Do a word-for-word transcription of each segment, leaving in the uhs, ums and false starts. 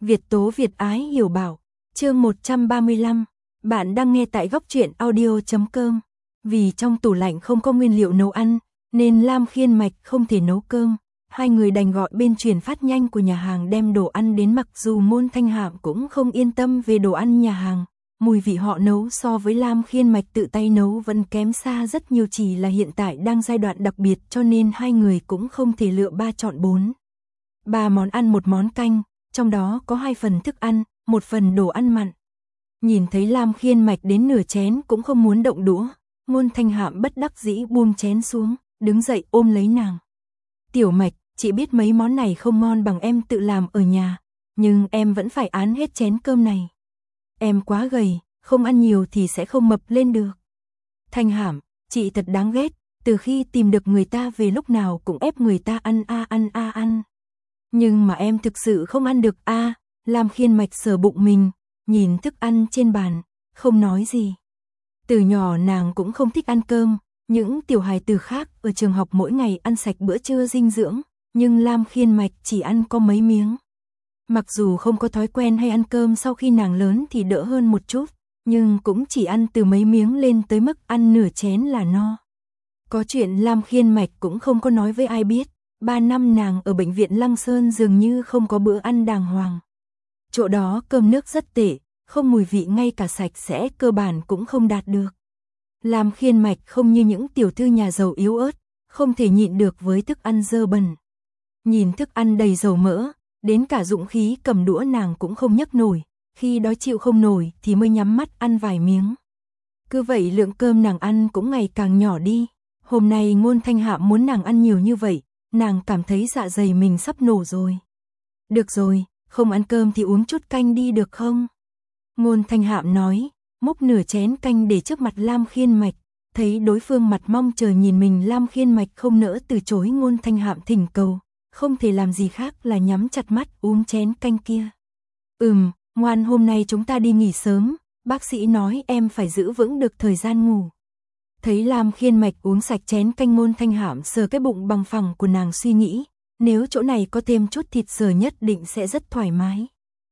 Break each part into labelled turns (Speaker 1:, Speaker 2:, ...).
Speaker 1: Việt tố Việt ái hiểu bảo. Chương một trăm ba mươi lăm. Bạn đang nghe tại góc truyện audio chấm com. Vì trong tủ lạnh không có nguyên liệu nấu ăn, nên Lam Khiên Mạch không thể nấu cơm. Hai người đành gọi bên chuyển phát nhanh của nhà hàng đem đồ ăn đến, mặc dù Môn Thanh Hạm cũng không yên tâm về đồ ăn nhà hàng. Mùi vị họ nấu so với Lam Khiên Mạch tự tay nấu vẫn kém xa rất nhiều, chỉ là hiện tại đang giai đoạn đặc biệt cho nên hai người cũng không thể lựa ba chọn bốn. Ba món ăn một món canh, trong đó có hai phần thức ăn, một phần đồ ăn mặn. Nhìn thấy Lam Khiên Mạch đến nửa chén cũng không muốn động đũa, Môn Thanh Hạm bất đắc dĩ buông chén xuống, đứng dậy ôm lấy nàng. Tiểu Mạch, chị biết mấy món này không ngon bằng em tự làm ở nhà, nhưng em vẫn phải án hết chén cơm này. Em quá gầy, không ăn nhiều thì sẽ không mập lên được. Thanh Hạm, chị thật đáng ghét, từ khi tìm được người ta về lúc nào cũng ép người ta ăn a ăn a ăn. Nhưng mà em thực sự không ăn được a. À. Lam Khiên Mạch sờ bụng mình, nhìn thức ăn trên bàn, không nói gì. Từ nhỏ nàng cũng không thích ăn cơm, những tiểu hài tử khác ở trường học mỗi ngày ăn sạch bữa trưa dinh dưỡng, nhưng Lam Khiên Mạch chỉ ăn có mấy miếng. Mặc dù không có thói quen hay ăn cơm sau khi nàng lớn thì đỡ hơn một chút, nhưng cũng chỉ ăn từ mấy miếng lên tới mức ăn nửa chén là no. Có chuyện Lam Khiên Mạch cũng không có nói với ai biết, ba năm nàng ở bệnh viện Lăng Sơn dường như không có bữa ăn đàng hoàng. Chỗ đó cơm nước rất tệ, không mùi vị, ngay cả sạch sẽ cơ bản cũng không đạt được. Lam Khiên Mạch không như những tiểu thư nhà giàu yếu ớt, không thể nhịn được với thức ăn dơ bẩn. Nhìn thức ăn đầy dầu mỡ, đến cả dũng khí cầm đũa nàng cũng không nhấc nổi, khi đói chịu không nổi thì mới nhắm mắt ăn vài miếng. Cứ vậy lượng cơm nàng ăn cũng ngày càng nhỏ đi. Hôm nay Môn Thanh Hạm muốn nàng ăn nhiều như vậy, nàng cảm thấy dạ dày mình sắp nổ rồi. Được rồi, không ăn cơm thì uống chút canh đi được không? Môn Thanh Hạm nói, múc nửa chén canh để trước mặt Lam Khiên Mạch, thấy đối phương mặt mong chờ nhìn mình, Lam Khiên Mạch không nỡ từ chối Môn Thanh Hạm thỉnh cầu, không thể làm gì khác là nhắm chặt mắt uống chén canh kia. Ừm, ngoan, hôm nay chúng ta đi nghỉ sớm, bác sĩ nói em phải giữ vững được thời gian ngủ. Thấy Lam Khiên Mạch uống sạch chén canh, Môn Thanh Hạm sờ cái bụng bằng phẳng của nàng, suy nghĩ, nếu chỗ này có thêm chút thịt sờ nhất định sẽ rất thoải mái.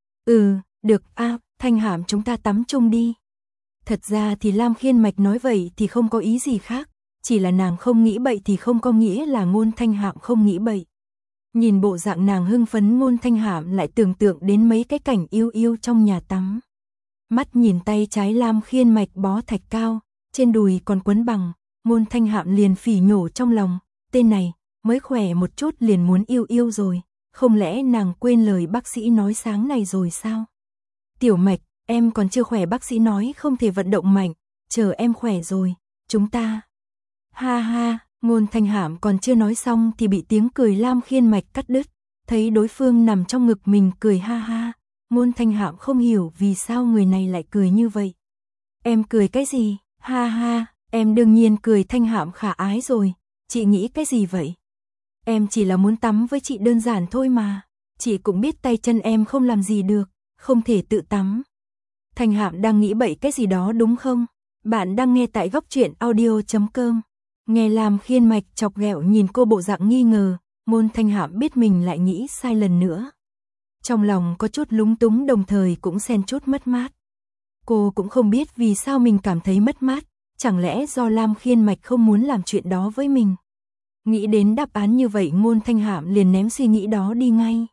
Speaker 1: Ừ, được a, à, Thanh Hạm chúng ta tắm chung đi. Thật ra thì Lam Khiên Mạch nói vậy thì không có ý gì khác, chỉ là nàng không nghĩ bậy thì không có nghĩa là Môn Thanh Hạm không nghĩ bậy. Nhìn bộ dạng nàng hưng phấn, Môn Thanh Hạm lại tưởng tượng đến mấy cái cảnh yêu yêu trong nhà tắm. Mắt nhìn tay trái Lam Khiên Mạch bó thạch cao, trên đùi còn quấn bằng, Môn Thanh Hạm liền phỉ nhổ trong lòng, tên này mới khỏe một chút liền muốn yêu yêu rồi, không lẽ nàng quên lời bác sĩ nói sáng này rồi sao? Tiểu Mạch, em còn chưa khỏe, bác sĩ nói không thể vận động mạnh, chờ em khỏe rồi, chúng ta. Ha ha, Môn Thanh Hạm còn chưa nói xong thì bị tiếng cười Lam Khiên Mạch cắt đứt, thấy đối phương nằm trong ngực mình cười ha ha, Môn Thanh Hạm không hiểu vì sao người này lại cười như vậy. Em cười cái gì? Ha ha, em đương nhiên cười. Thanh Hạm khả ái rồi, chị nghĩ cái gì vậy? Em chỉ là muốn tắm với chị đơn giản thôi mà, chị cũng biết tay chân em không làm gì được, không thể tự tắm. Thanh Hạm đang nghĩ bậy cái gì đó đúng không? Bạn đang nghe tại góc truyện audio chấm com. Nghe Lam Khiên Mạch chọc ghẹo nhìn cô bộ dạng nghi ngờ, Môn Thanh Hạm biết mình lại nghĩ sai lần nữa. Trong lòng có chút lúng túng, đồng thời cũng xen chút mất mát. Cô cũng không biết vì sao mình cảm thấy mất mát, chẳng lẽ do Lam Khiên Mạch không muốn làm chuyện đó với mình? Nghĩ đến đáp án như vậy, Môn Thanh Hạm liền ném suy nghĩ đó đi ngay.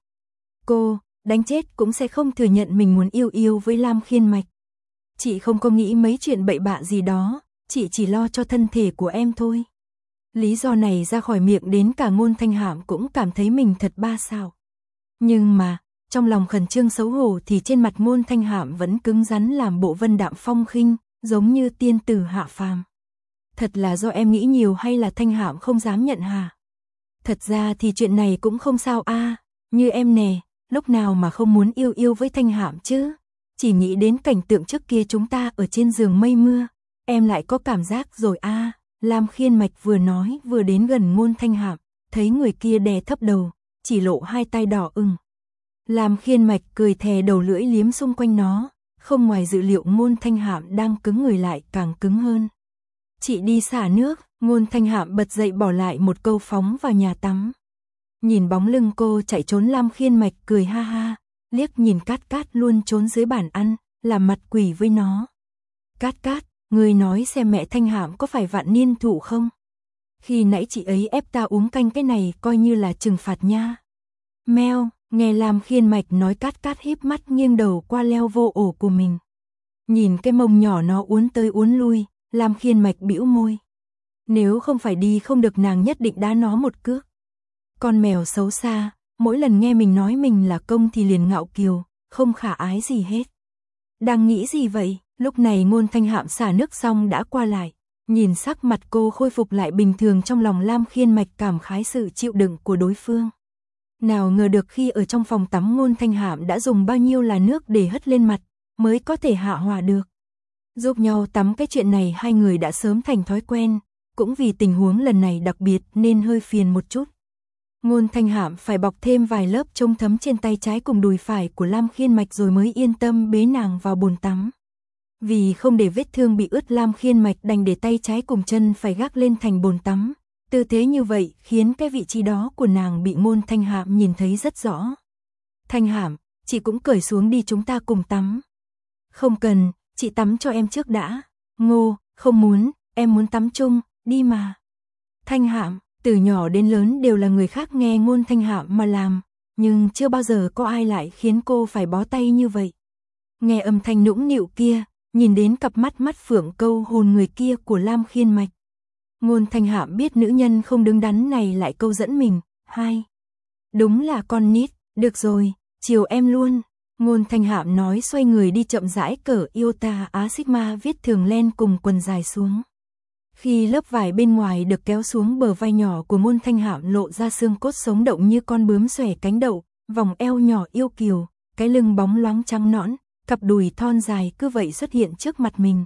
Speaker 1: Cô, đánh chết cũng sẽ không thừa nhận mình muốn yêu yêu với Lam Khiên Mạch. Chị không có nghĩ mấy chuyện bậy bạ gì đó, chị chỉ lo cho thân thể của em thôi. Lý do này ra khỏi miệng đến cả Môn Thanh Hạm cũng cảm thấy mình thật ba xạo. Nhưng mà, trong lòng khẩn trương xấu hổ thì trên mặt Môn Thanh Hạm vẫn cứng rắn làm bộ vân đạm phong khinh, giống như tiên tử hạ phàm. Thật là do em nghĩ nhiều hay là Thanh Hạm không dám nhận hả? Thật ra thì chuyện này cũng không sao a, à, như em nè, lúc nào mà không muốn yêu yêu với Thanh Hạm chứ? Chỉ nghĩ đến cảnh tượng trước kia chúng ta ở trên giường mây mưa, em lại có cảm giác rồi a. À. Lam Khiên Mạch vừa nói vừa đến gần Môn Thanh Hạm, thấy người kia đè thấp đầu, chỉ lộ hai tay đỏ ửng. Lam Khiên Mạch cười thè đầu lưỡi liếm xung quanh nó, không ngoài dự liệu Môn Thanh Hạm đang cứng người lại càng cứng hơn. Chị đi xả nước, Môn Thanh Hạm bật dậy bỏ lại một câu phóng vào nhà tắm. Nhìn bóng lưng cô chạy trốn, Lam Khiên Mạch cười ha ha, liếc nhìn Cát Cát luôn trốn dưới bàn ăn, làm mặt quỷ với nó. Cát Cát, người nói xem mẹ Thanh Hạm có phải vạn niên thụ không? Khi nãy chị ấy ép ta uống canh cái này coi như là trừng phạt nha. Meo, nghe Lam Khiên Mạch nói Cát Cát híp mắt nghiêng đầu qua leo vô ổ của mình. Nhìn cái mông nhỏ nó uốn tới uốn lui, Lam Khiên Mạch bĩu môi. Nếu không phải đi không được nàng nhất định đá nó một cước. Con mèo xấu xa, mỗi lần nghe mình nói mình là công thì liền ngạo kiều, không khả ái gì hết. Đang nghĩ gì vậy? Lúc này Ngôn Thanh Hạm xả nước xong đã qua lại. Nhìn sắc mặt cô khôi phục lại bình thường, trong lòng Lam Khiên Mạch cảm khái sự chịu đựng của đối phương. Nào ngờ được khi ở trong phòng tắm Ngôn Thanh Hạm đã dùng bao nhiêu là nước để hất lên mặt, mới có thể hạ hỏa được. Giúp nhau tắm cái chuyện này hai người đã sớm thành thói quen, cũng vì tình huống lần này đặc biệt nên hơi phiền một chút. Ngôn Thanh Hạm phải bọc thêm vài lớp chống thấm trên tay trái cùng đùi phải của Lam Khiên Mạch rồi mới yên tâm bế nàng vào bồn tắm. Vì không để vết thương bị ướt, Lam Khiên Mạch đành để tay trái cùng chân phải gác lên thành bồn tắm. Tư thế như vậy khiến cái vị trí đó của nàng bị Ngôn Thanh Hạm nhìn thấy rất rõ. Thanh Hạm, chị cũng cởi xuống đi, chúng ta cùng tắm. Không cần, chị tắm cho em trước đã. Ngô, không muốn, em muốn tắm chung, đi mà. Thanh Hạm, từ nhỏ đến lớn đều là người khác nghe Ngôn Thanh Hạm mà làm, nhưng chưa bao giờ có ai lại khiến cô phải bó tay như vậy. Nghe âm thanh nũng nịu kia, nhìn đến cặp mắt mắt phượng câu hồn người kia của Lam Khiên Mạch. Ngôn Thanh Hạm biết nữ nhân không đứng đắn này lại câu dẫn mình. Hai, đúng là con nít, được rồi, chiều em luôn. Ngôn Thanh Hạm nói xoay người đi chậm rãi cởi Iota Á Sigma viết thường len cùng quần dài xuống. Khi lớp vải bên ngoài được kéo xuống, bờ vai nhỏ của Ngôn Thanh Hạm lộ ra xương cốt sống động như con bướm xòe cánh đậu, vòng eo nhỏ yêu kiều, cái lưng bóng loáng trắng nõn, cặp đùi thon dài cứ vậy xuất hiện trước mặt mình.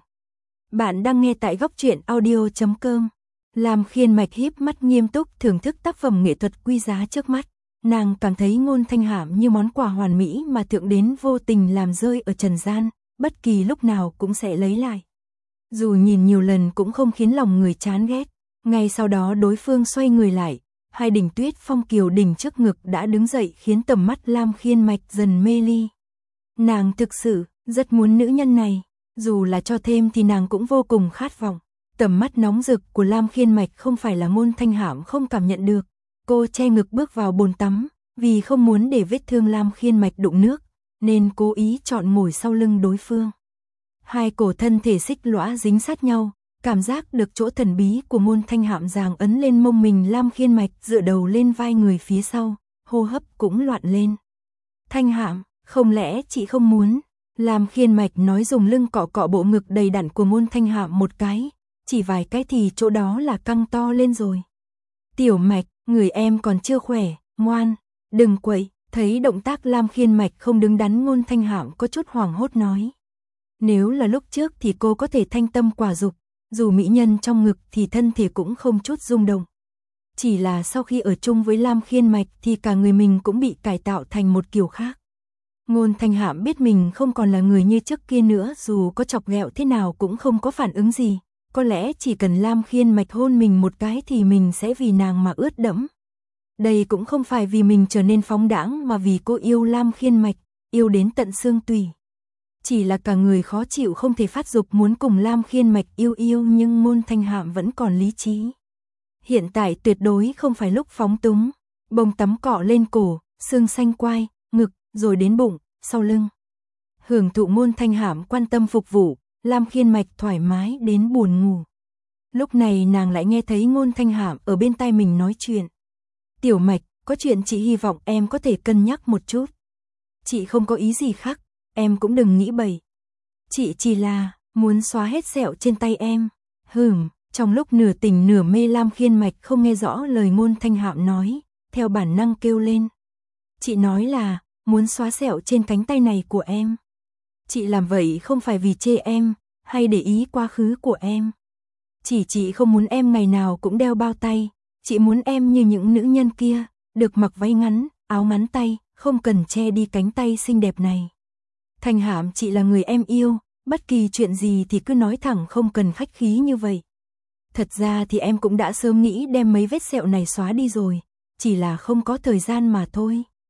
Speaker 1: Bạn đang nghe tại góc truyện audio chấm com. Lam Khiên Mạch híp mắt nghiêm túc thưởng thức tác phẩm nghệ thuật quý giá trước mắt. Nàng cảm thấy Ngôn Thanh Hạm như món quà hoàn mỹ mà Thượng Đế vô tình làm rơi ở trần gian, bất kỳ lúc nào cũng sẽ lấy lại. Dù nhìn nhiều lần cũng không khiến lòng người chán ghét. Ngay sau đó đối phương xoay người lại, hai đỉnh tuyết phong kiều đỉnh trước ngực đã đứng dậy khiến tầm mắt Lam Khiên Mạch dần mê ly. Nàng thực sự rất muốn nữ nhân này, dù là cho thêm thì nàng cũng vô cùng khát vọng. Tầm mắt nóng rực của Lam Khiên Mạch không phải là Ngôn Thanh Hạm không cảm nhận được. Cô che ngực bước vào bồn tắm, vì không muốn để vết thương Lam Khiên Mạch đụng nước, nên cố ý chọn ngồi sau lưng đối phương. Hai cổ thân thể xích lõa dính sát nhau, cảm giác được chỗ thần bí của Ngôn Thanh Hạm giằng ấn lên mông mình. Lam Khiên Mạch dựa đầu lên vai người phía sau, hô hấp cũng loạn lên. Thanh Hạm, không lẽ chị không muốn? Lam Khiên Mạch nói, dùng lưng cọ cọ bộ ngực đầy đặn của Ngôn Thanh Hạm một cái, chỉ vài cái thì chỗ đó là căng to lên rồi. Tiểu Mạch, người em còn chưa khỏe, ngoan, đừng quậy. Thấy động tác Lam Khiên Mạch không đứng đắn, Ngôn Thanh Hạm có chút hoảng hốt nói. Nếu là lúc trước thì cô có thể thanh tâm quả dục, dù mỹ nhân trong ngực thì thân thể cũng không chút rung động. Chỉ là sau khi ở chung với Lam Khiên Mạch thì cả người mình cũng bị cải tạo thành một kiểu khác. Ngôn Thanh Hạm biết mình không còn là người như trước kia nữa, dù có chọc ghẹo thế nào cũng không có phản ứng gì. Có lẽ chỉ cần Lam Khiên Mạch hôn mình một cái thì mình sẽ vì nàng mà ướt đẫm. Đây cũng không phải vì mình trở nên phóng đãng mà vì cô yêu Lam Khiên Mạch, yêu đến tận xương tủy. Chỉ là cả người khó chịu không thể phát dục muốn cùng Lam Khiên Mạch yêu yêu, nhưng Ngôn Thanh Hạm vẫn còn lý trí. Hiện tại tuyệt đối không phải lúc phóng túng. Bông tắm cọ lên cổ, xương xanh quai, ngực, rồi đến bụng, sau lưng. Hưởng thụ Ngôn Thanh Hạm quan tâm phục vụ, Lam Khiên Mạch thoải mái đến buồn ngủ. Lúc này nàng lại nghe thấy Ngôn Thanh Hạm ở bên tai mình nói chuyện. Tiểu Mạch, có chuyện chị hy vọng em có thể cân nhắc một chút. Chị không có ý gì khác, em cũng đừng nghĩ bậy. Chị chỉ là muốn xóa hết sẹo trên tay em. Hừm, trong lúc nửa tỉnh nửa mê, Lam Khiên Mạch không nghe rõ lời Ngôn Thanh Hạm nói, theo bản năng kêu lên. Chị nói là muốn xóa sẹo trên cánh tay này của em. Chị làm vậy không phải vì chê em, hay để ý quá khứ của em. Chỉ chị không muốn em ngày nào cũng đeo bao tay. Chị muốn em như những nữ nhân kia, được mặc váy ngắn, áo ngắn tay, không cần che đi cánh tay xinh đẹp này. Thanh Hạm, chị là người em yêu, bất kỳ chuyện gì thì cứ nói thẳng, không cần khách khí như vậy. Thật ra thì em cũng đã sớm nghĩ đem mấy vết sẹo này xóa đi rồi, chỉ là không có thời gian mà thôi.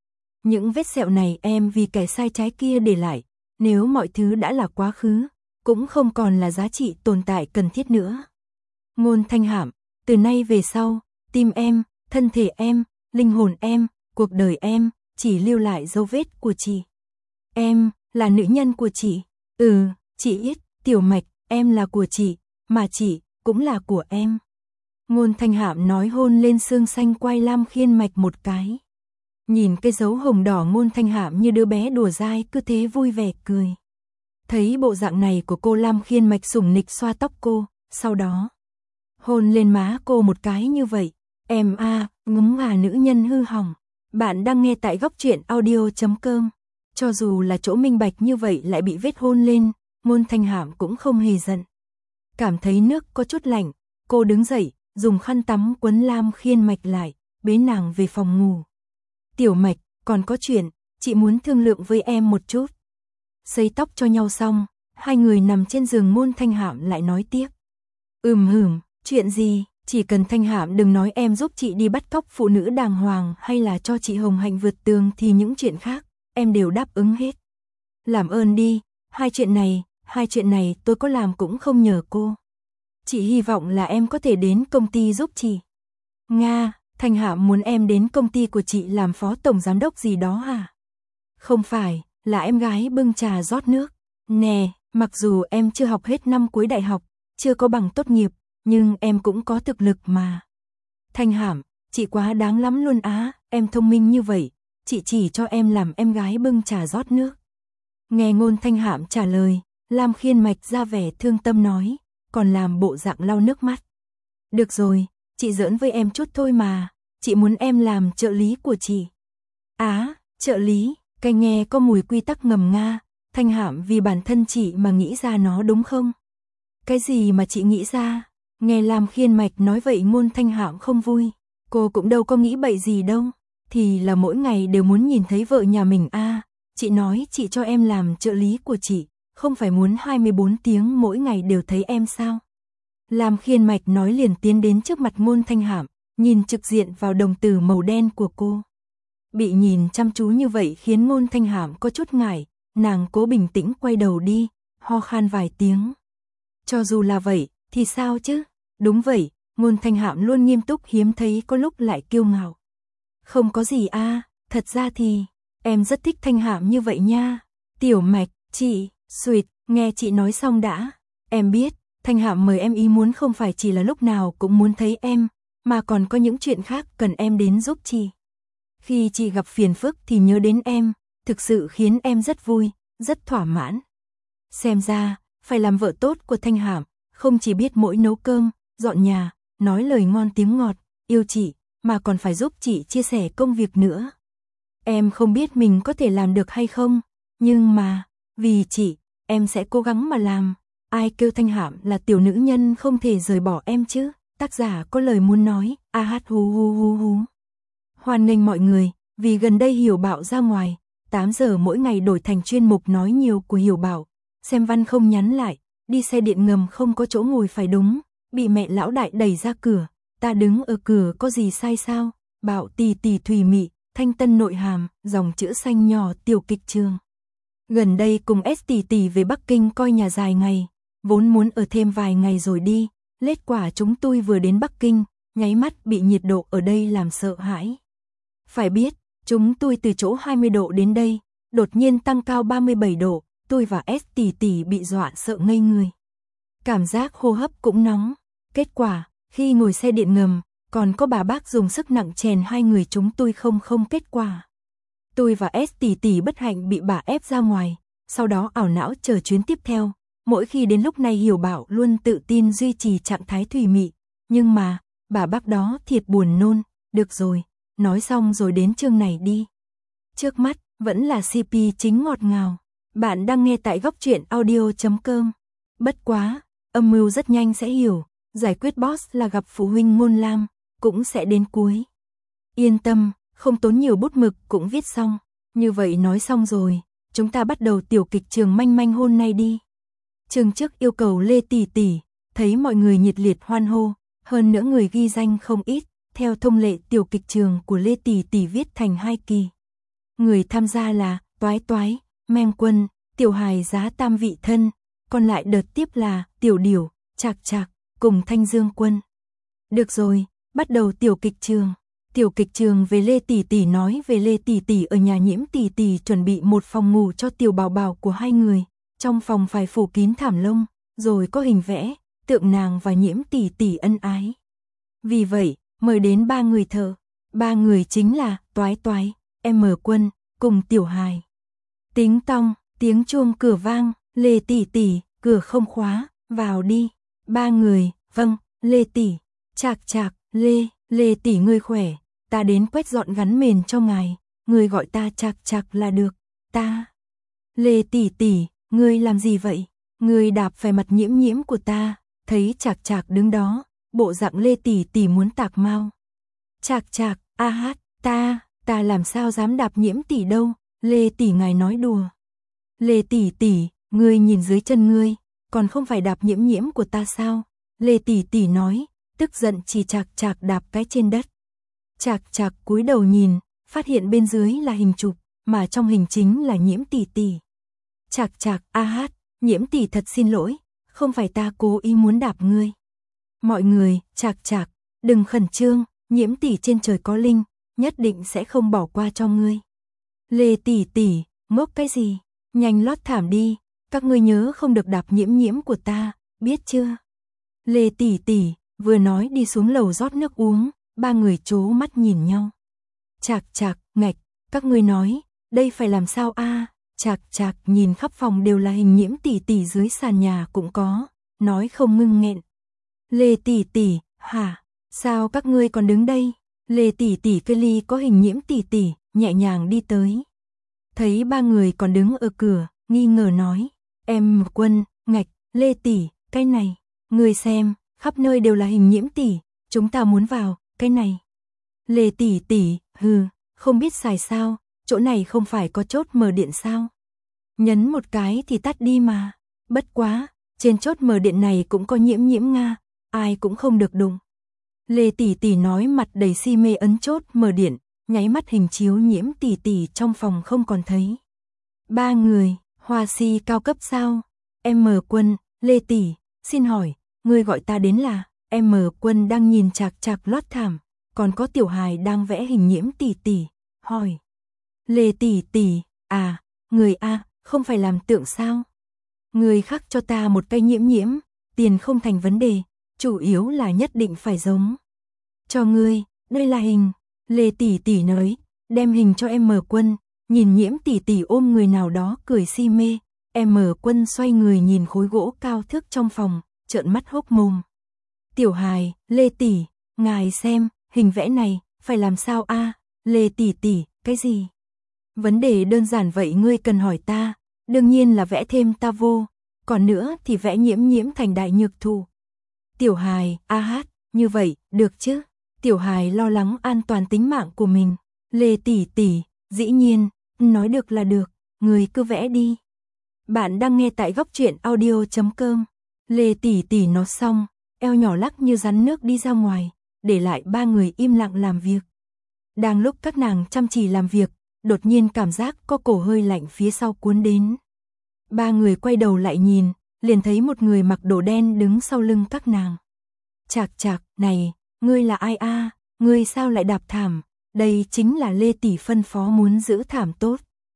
Speaker 1: Những vết sẹo này em vì kẻ sai trái kia để lại, nếu mọi thứ đã là quá khứ, cũng không còn là giá trị tồn tại cần thiết nữa. Ngôn Thanh Hạm, từ nay về sau, tim em, thân thể em, linh hồn em, cuộc đời em, chỉ lưu lại dấu vết của chị. Em, là nữ nhân của chị. Ừ, chị Yết, Tiểu Mạch, em là của chị, mà chị, cũng là của em. Ngôn Thanh Hạm nói hôn lên xương xanh quai Lam Khiên Mạch một cái. Nhìn cái dấu hồng đỏ Ngôn Thanh Hạm như đứa bé đùa dai cứ thế vui vẻ cười. Thấy bộ dạng này của cô, Lam Khiên Mạch sủng nịch xoa tóc cô, sau đó hôn lên má cô một cái như vậy. Em a, à, ngấm ngà nữ nhân hư hỏng. Bạn đang nghe tại góc truyện audio chấm com. Cho dù là chỗ minh bạch như vậy lại bị vết hôn lên, Ngôn Thanh Hạm cũng không hề giận. Cảm thấy nước có chút lạnh, cô đứng dậy, dùng khăn tắm quấn Lam Khiên Mạch lại, bế nàng về phòng ngủ. Tiểu Mạch, còn có chuyện, chị muốn thương lượng với em một chút. Sấy tóc cho nhau xong, hai người nằm trên giường, Ngôn Thanh Hạm lại nói tiếp. Ừm hừm, chuyện gì, chỉ cần Thanh Hạm đừng nói em giúp chị đi bắt cóc phụ nữ đàng hoàng hay là cho chị hồng hạnh vượt tường thì những chuyện khác, em đều đáp ứng hết. Làm ơn đi, hai chuyện này, hai chuyện này tôi có làm cũng không nhờ cô. Chị hy vọng là em có thể đến công ty giúp chị. Nga, Thanh Hạm muốn em đến công ty của chị làm phó tổng giám đốc gì đó à? Không phải, là em gái bưng trà rót nước. Nè, mặc dù em chưa học hết năm cuối đại học, chưa có bằng tốt nghiệp, nhưng em cũng có thực lực mà. Thanh Hạm, chị quá đáng lắm luôn á, em thông minh như vậy, chị chỉ cho em làm em gái bưng trà rót nước. Nghe Ngôn Thanh Hạm trả lời, Lam Khiên Mạch ra vẻ thương tâm nói, còn làm bộ dạng lau nước mắt. Được rồi, chị giỡn với em chút thôi mà, chị muốn em làm trợ lý của chị. Á, trợ lý, cái nghe có mùi quy tắc ngầm nga, Thanh Hạm vì bản thân chị mà nghĩ ra nó đúng không? Cái gì mà chị nghĩ ra? Nghe Lam Khiên Mạch nói vậy, Ngôn Thanh Hạm không vui, cô cũng đâu có nghĩ bậy gì đâu, thì là mỗi ngày đều muốn nhìn thấy vợ nhà mình a. À, chị nói chị cho em làm trợ lý của chị, không phải muốn hai mươi bốn tiếng mỗi ngày đều thấy em sao? Lam Khiên Mạch nói liền tiến đến trước mặt Ngôn Thanh Hạm, nhìn trực diện vào đồng tử màu đen của cô. Bị nhìn chăm chú như vậy khiến Ngôn Thanh Hạm có chút ngại, nàng cố bình tĩnh quay đầu đi, ho khan vài tiếng. Cho dù là vậy, thì sao chứ? Đúng vậy, Ngôn Thanh Hạm luôn nghiêm túc, hiếm thấy có lúc lại kiêu ngạo. Không có gì a, à, thật ra thì em rất thích Thanh Hạm như vậy nha. Tiểu Mạch, chị, Sweet, nghe chị nói xong đã. Em biết, Thanh Hạm mời em ý muốn không phải chỉ là lúc nào cũng muốn thấy em, mà còn có những chuyện khác cần em đến giúp chị. Khi chị gặp phiền phức thì nhớ đến em, thực sự khiến em rất vui, rất thỏa mãn. Xem ra, phải làm vợ tốt của Thanh Hạm, không chỉ biết mỗi nấu cơm, dọn nhà, nói lời ngon tiếng ngọt, yêu chị, mà còn phải giúp chị chia sẻ công việc nữa. Em không biết mình có thể làm được hay không, nhưng mà, vì chị, em sẽ cố gắng mà làm. Ai kêu Thanh Hạm là tiểu nữ nhân không thể rời bỏ em chứ? Tác giả có lời muốn nói, a hát hu hu hu hu. Hoan nghênh mọi người, vì gần đây Hiểu Bảo ra ngoài, tám giờ mỗi ngày đổi thành chuyên mục nói nhiều của Hiểu Bảo. Xem văn không nhắn lại, đi xe điện ngầm không có chỗ ngồi phải đúng, bị mẹ lão đại đẩy ra cửa, ta đứng ở cửa có gì sai sao? Bảo tì tì thùy mị, thanh tân nội hàm, dòng chữ xanh nhỏ tiểu kịch trường. Gần đây cùng S tỷ tỷ về Bắc Kinh coi nhà dài ngày, vốn muốn ở thêm vài ngày rồi đi, kết quả chúng tôi vừa đến Bắc Kinh, nháy mắt bị nhiệt độ ở đây làm sợ hãi. Phải biết, chúng tôi từ chỗ hai mươi độ đến đây, đột nhiên tăng cao ba mươi bảy độ, tôi và S tỷ tỷ bị dọa sợ ngây người. Cảm giác hô hấp cũng nóng, kết quả, khi ngồi xe điện ngầm, còn có bà bác dùng sức nặng chèn hai người chúng tôi không không kết quả. Tôi và S tỷ tỷ bất hạnh bị bà ép ra ngoài, sau đó ảo não chờ chuyến tiếp theo. Mỗi khi đến lúc này Hiểu Bảo luôn tự tin duy trì trạng thái thùy mị, nhưng mà, bà bác đó thiệt buồn nôn. Được rồi, nói xong rồi đến chương này đi. Trước mắt, vẫn là xê pê chính ngọt ngào. Bạn đang nghe tại góc truyện audio chấm com. Bất quá, âm mưu rất nhanh sẽ hiểu, giải quyết boss là gặp phụ huynh Ngôn Lam, cũng sẽ đến cuối. Yên tâm, không tốn nhiều bút mực cũng viết xong. Như vậy nói xong rồi, chúng ta bắt đầu tiểu kịch trường manh manh hôm nay đi. Chương trước yêu cầu Lê tỷ tỷ, thấy mọi người nhiệt liệt hoan hô, hơn nữa người ghi danh không ít, theo thông lệ tiểu kịch trường của Lê tỷ tỷ viết thành hai kỳ. Người tham gia là Toái Toái, Mem Quân, Tiểu Hài giá tam vị thân, còn lại đợt tiếp là Tiểu Điểu, Trạc Trạc, cùng Thanh Dương Quân. Được rồi, bắt đầu tiểu kịch trường. Tiểu kịch trường về Lê Tỷ Tỷ nói về Lê Tỷ Tỷ ở nhà Nhiễm Tỷ Tỷ chuẩn bị một phòng ngủ cho Tiểu Bảo Bảo của hai người, trong phòng phải phủ kín thảm lông, rồi có hình vẽ, tượng nàng và Nhiễm Tỷ Tỷ ân ái. Vì vậy, mời đến ba người thợ, ba người chính là Toái Toái, M Quân, cùng Tiểu Hài. Tính tong, tiếng chuông cửa vang, Lê Tỷ Tỷ, cửa không khóa, vào đi. Ba người, vâng, Lê Tỷ, Trạc Trạc, Lê, Lê Tỷ ngươi khỏe, ta đến quét dọn gắn mền cho ngài, ngươi gọi ta Trạc Trạc là được, ta. Lê Tỷ Tỷ, ngươi làm gì vậy? Ngươi đạp phải mặt Nhiễm Nhiễm của ta, thấy Trạc Trạc đứng đó, bộ dạng Lê Tỷ Tỷ muốn tạc mau. Trạc Trạc, a hát, ta, ta làm sao dám đạp Nhiễm Tỷ đâu, Lê Tỷ ngài nói đùa. Lê Tỷ Tỷ, ngươi nhìn dưới chân ngươi, còn không phải đạp Nhiễm Nhiễm của ta sao? Lê Tỷ Tỷ nói, tức giận chỉ Trạc Trạc đạp cái trên đất. Trạc Trạc cúi đầu nhìn, phát hiện bên dưới là hình chụp, mà trong hình chính là Nhiễm Tỷ Tỷ. Trạc Trạc, a hát, Nhiễm Tỷ thật xin lỗi, không phải ta cố ý muốn đạp ngươi. Mọi người, Trạc Trạc, đừng khẩn trương, Nhiễm Tỷ trên trời có linh, nhất định sẽ không bỏ qua cho ngươi. Lê Tỷ Tỷ, ngốc cái gì? Nhanh lót thảm đi, các ngươi nhớ không được đạp Nhiễm Nhiễm của ta, biết chưa? Lê Tỷ Tỷ, vừa nói đi xuống lầu rót nước uống, ba người trố mắt nhìn nhau. Trạc Trạc, ngạch, các ngươi nói, đây phải làm sao a? Trạc Trạc nhìn khắp phòng đều là hình Nhiễm Tỷ Tỷ, dưới sàn nhà cũng có, nói không ngưng nghẹn. Lê Tỷ Tỷ, hả? Sao các ngươi còn đứng đây? Lê Tỷ Tỷ cây ly có hình Nhiễm Tỷ Tỷ, nhẹ nhàng đi tới. Thấy ba người còn đứng ở cửa, nghi ngờ nói, em Quân, ngạch, Lê Tỷ, cái này, người xem, khắp nơi đều là hình Nhiễm Tỷ, chúng ta muốn vào, cái này. Lê Tỷ Tỷ, hừ, không biết xài sao, chỗ này không phải có chốt mở điện sao? Nhấn một cái thì tắt đi mà, bất quá, trên chốt mở điện này cũng có Nhiễm Nhiễm Nga, ai cũng không được đụng. Lê Tỷ Tỷ nói mặt đầy si mê ấn chốt mở điện, nháy mắt hình chiếu Nhiễm Tỷ Tỷ trong phòng không còn thấy. Ba người, hoa si cao cấp sao? M Quân, Lê Tỷ, xin hỏi, ngươi gọi ta đến là? M Quân đang nhìn Trạc Trạc lót thảm, còn có Tiểu Hài đang vẽ hình Nhiễm Tỷ Tỷ, hỏi. Lê Tỷ Tỷ, à, người a, không phải làm tượng sao? Người khắc cho ta một cây Nhiễm Nhiễm, tiền không thành vấn đề, chủ yếu là nhất định phải giống. Cho ngươi, đây là hình. Lê Tỷ Tỷ nói, đem hình cho M Quân, nhìn Nhiễm Tỷ Tỷ ôm người nào đó cười si mê. M Quân xoay người nhìn khối gỗ cao thước trong phòng, trợn mắt hốc mồm. Tiểu Hài, Lê Tỷ, ngài xem, hình vẽ này, phải làm sao a? Lê Tỷ Tỷ, cái gì? Vấn đề đơn giản vậy ngươi cần hỏi ta, đương nhiên là vẽ thêm ta vô, còn nữa thì vẽ Nhiễm Nhiễm thành đại nhược thù. Tiểu Hài, a hát, như vậy, được chứ? Tiểu Hài lo lắng an toàn tính mạng của mình. Lê Tỷ Tỷ, dĩ nhiên, nói được là được, người cứ vẽ đi. Bạn đang nghe tại góc truyện audio chấm com. Lê Tỷ Tỷ nói xong, eo nhỏ lắc như rắn nước đi ra ngoài, để lại ba người im lặng làm việc. Đang lúc các nàng chăm chỉ làm việc, đột nhiên cảm giác có cổ hơi lạnh phía sau cuốn đến. Ba người quay đầu lại nhìn, liền thấy một người mặc đồ đen đứng sau lưng các nàng. Trạc Trạc, này, ngươi là ai a? Ngươi sao lại đạp thảm? Đây chính là Lê Tỷ phân phó muốn giữ thảm tốt.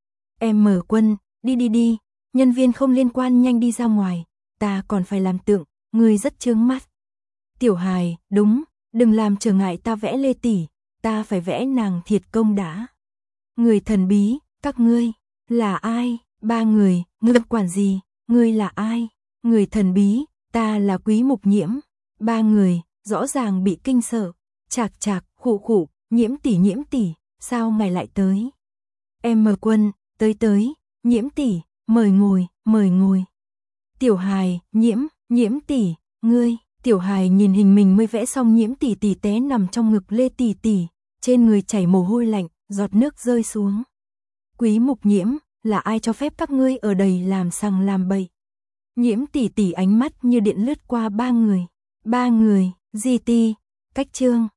Speaker 1: Em M Quân, đi đi đi, nhân viên không liên quan nhanh đi ra ngoài, ta còn phải làm tượng, ngươi rất chướng mắt. Tiểu Hài, đúng, đừng làm trở ngại ta vẽ Lê Tỷ, ta phải vẽ nàng thiệt công đã. Người thần bí, các ngươi, là ai? Ba người, ngươi quản gì? Ngươi là ai? Người thần bí, ta là Quý Mục Nhiễm. Ba người, rõ ràng bị kinh sợ. Trạc Trạc, khụ khụ, Nhiễm Tỷ Nhiễm Tỷ, sao ngài lại tới? Em M Quân, tới tới, Nhiễm Tỷ, mời ngồi, mời ngồi. Tiểu Hài, Nhiễm, Nhiễm Tỷ, ngươi. Tiểu Hài nhìn hình mình mới vẽ xong Nhiễm Tỷ Tỷ té nằm trong ngực Lê Tỷ Tỷ, trên người chảy mồ hôi lạnh, giọt nước rơi xuống. Quý Mục Nhiễm, là ai cho phép các ngươi ở đây làm sằng làm bậy? Nhiễm Tỷ Tỷ ánh mắt như điện lướt qua ba người. Ba người, gi ti, cách chương.